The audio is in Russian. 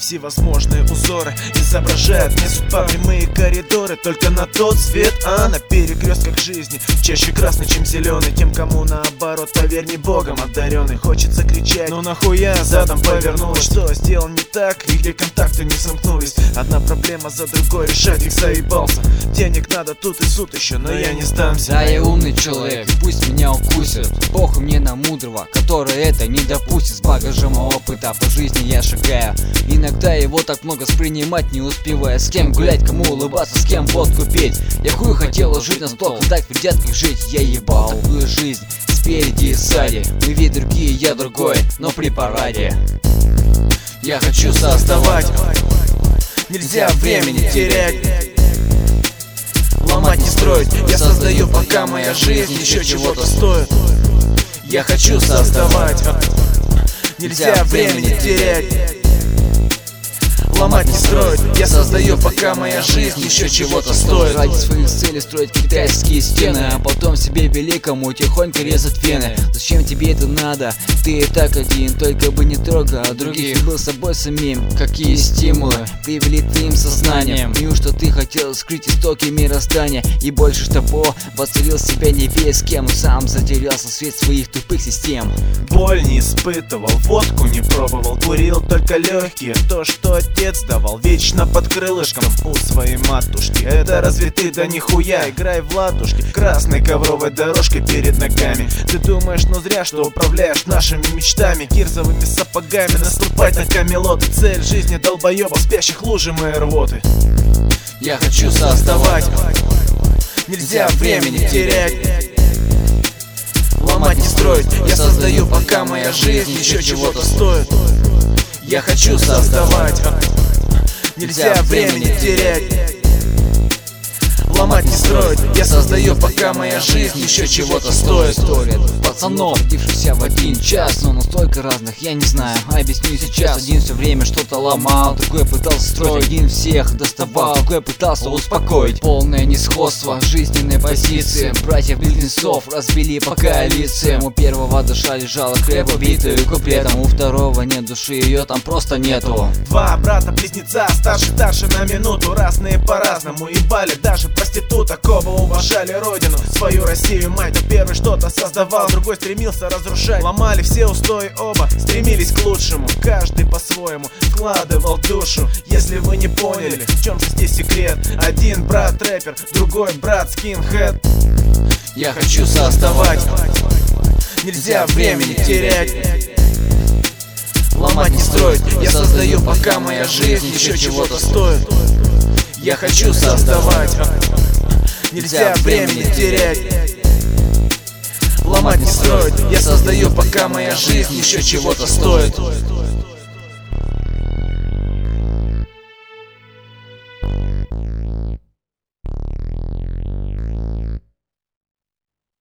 всевозможные узоры изображают мне судьба, прямые коридоры только на тот свет, на перекрестках жизни чаще красный, чем зеленый. Тем, кому наоборот, поверь, не богом одаренный. Хочется кричать, но нахуя задом повернулась? Что сделал не так, и где контакты не сомкнулись? Одна проблема за другой, решать их заебался. Денег надо тут и суд еще, но я не сдамся. Да, я умный человек, и пусть меня укусят. Похуй мне на мудрого, который это не допустит. С багажем опыта по жизни я шагаю. Иногда его так много воспринимать не успевая. С кем гулять, кому улыбаться, с кем водку петь. Я хуй хотел жить на стол, так ведят как жить. Я ебал такую жизнь спереди и сзади. Мы ведь другие, я другой, но при параде. Я хочу создавать, нельзя времени терять. Ломать не строить, я создаю, пока моя жизнь еще чего-то стоит. Я хочу создавать, нельзя времени терять. Ломать не строить, я создаю, пока моя жизнь еще чего-то стоит. Ради своих целей строить китайские стены, а потом себе великому тихонько резать вены. Зачем тебе это надо? Ты и так один, только бы не трогал других. Был собой самим, какие стимулы привели твоим сознанием? Неужто ты хотел скрыть истоки мироздания и больше того воцарил себя не весь с кем, сам затерялся в свет своих тупых систем? Боль не испытывал, водку не пробовал, курил только легкие, то, что отец давал вечно под крылышком у своей матушки. Это разве ты? Да нихуя, играй в ладушки красной ковровой дорожкой перед ногами. Ты думаешь, но зря, что управляешь нашими мечтами. Кирзовыми сапогами наступать на камелоты. Цель жизни долбоебов, спящих лужи моей рвоты. Я хочу создавать, нельзя времени терять. Ломать не строить, я создаю, пока моя жизнь еще чего-то стоит. Я хочу создавать, нельзя времени терять. Ломать не строить, я создаю, пока моя жизнь еще чего-то стоит. История пацанов, родившихся в один час, но настолько разных, я не знаю, объясню сейчас. Один все время что-то ломал, другой пытался строить, один всех доставал, другой пытался успокоить. Полное несходство жизненной позиции, братьев-близнецов разбили по коалициям. У первого душа лежала крепко битую куплетом, у второго нет души, ее там просто нету. Два брата-близнеца, старше на минуту, разные по-разному, ебали даже проституток, оба уважали родину, свою Россию, мать. Но первый что-то создавал, другой стремился разрушать. Ломали все устои оба, стремились к лучшему. Каждый по-своему вкладывал душу. Если вы не поняли, в чем же здесь секрет? Один брат рэпер, другой брат скинхед. Я хочу создавать, нельзя времени терять. Ломать не строить, я создаю, пока моя жизнь еще чего-то стоит. Я хочу создавать, нельзя времени терять. Ломать не строить, я создаю, пока моя жизнь еще чего-то стоит.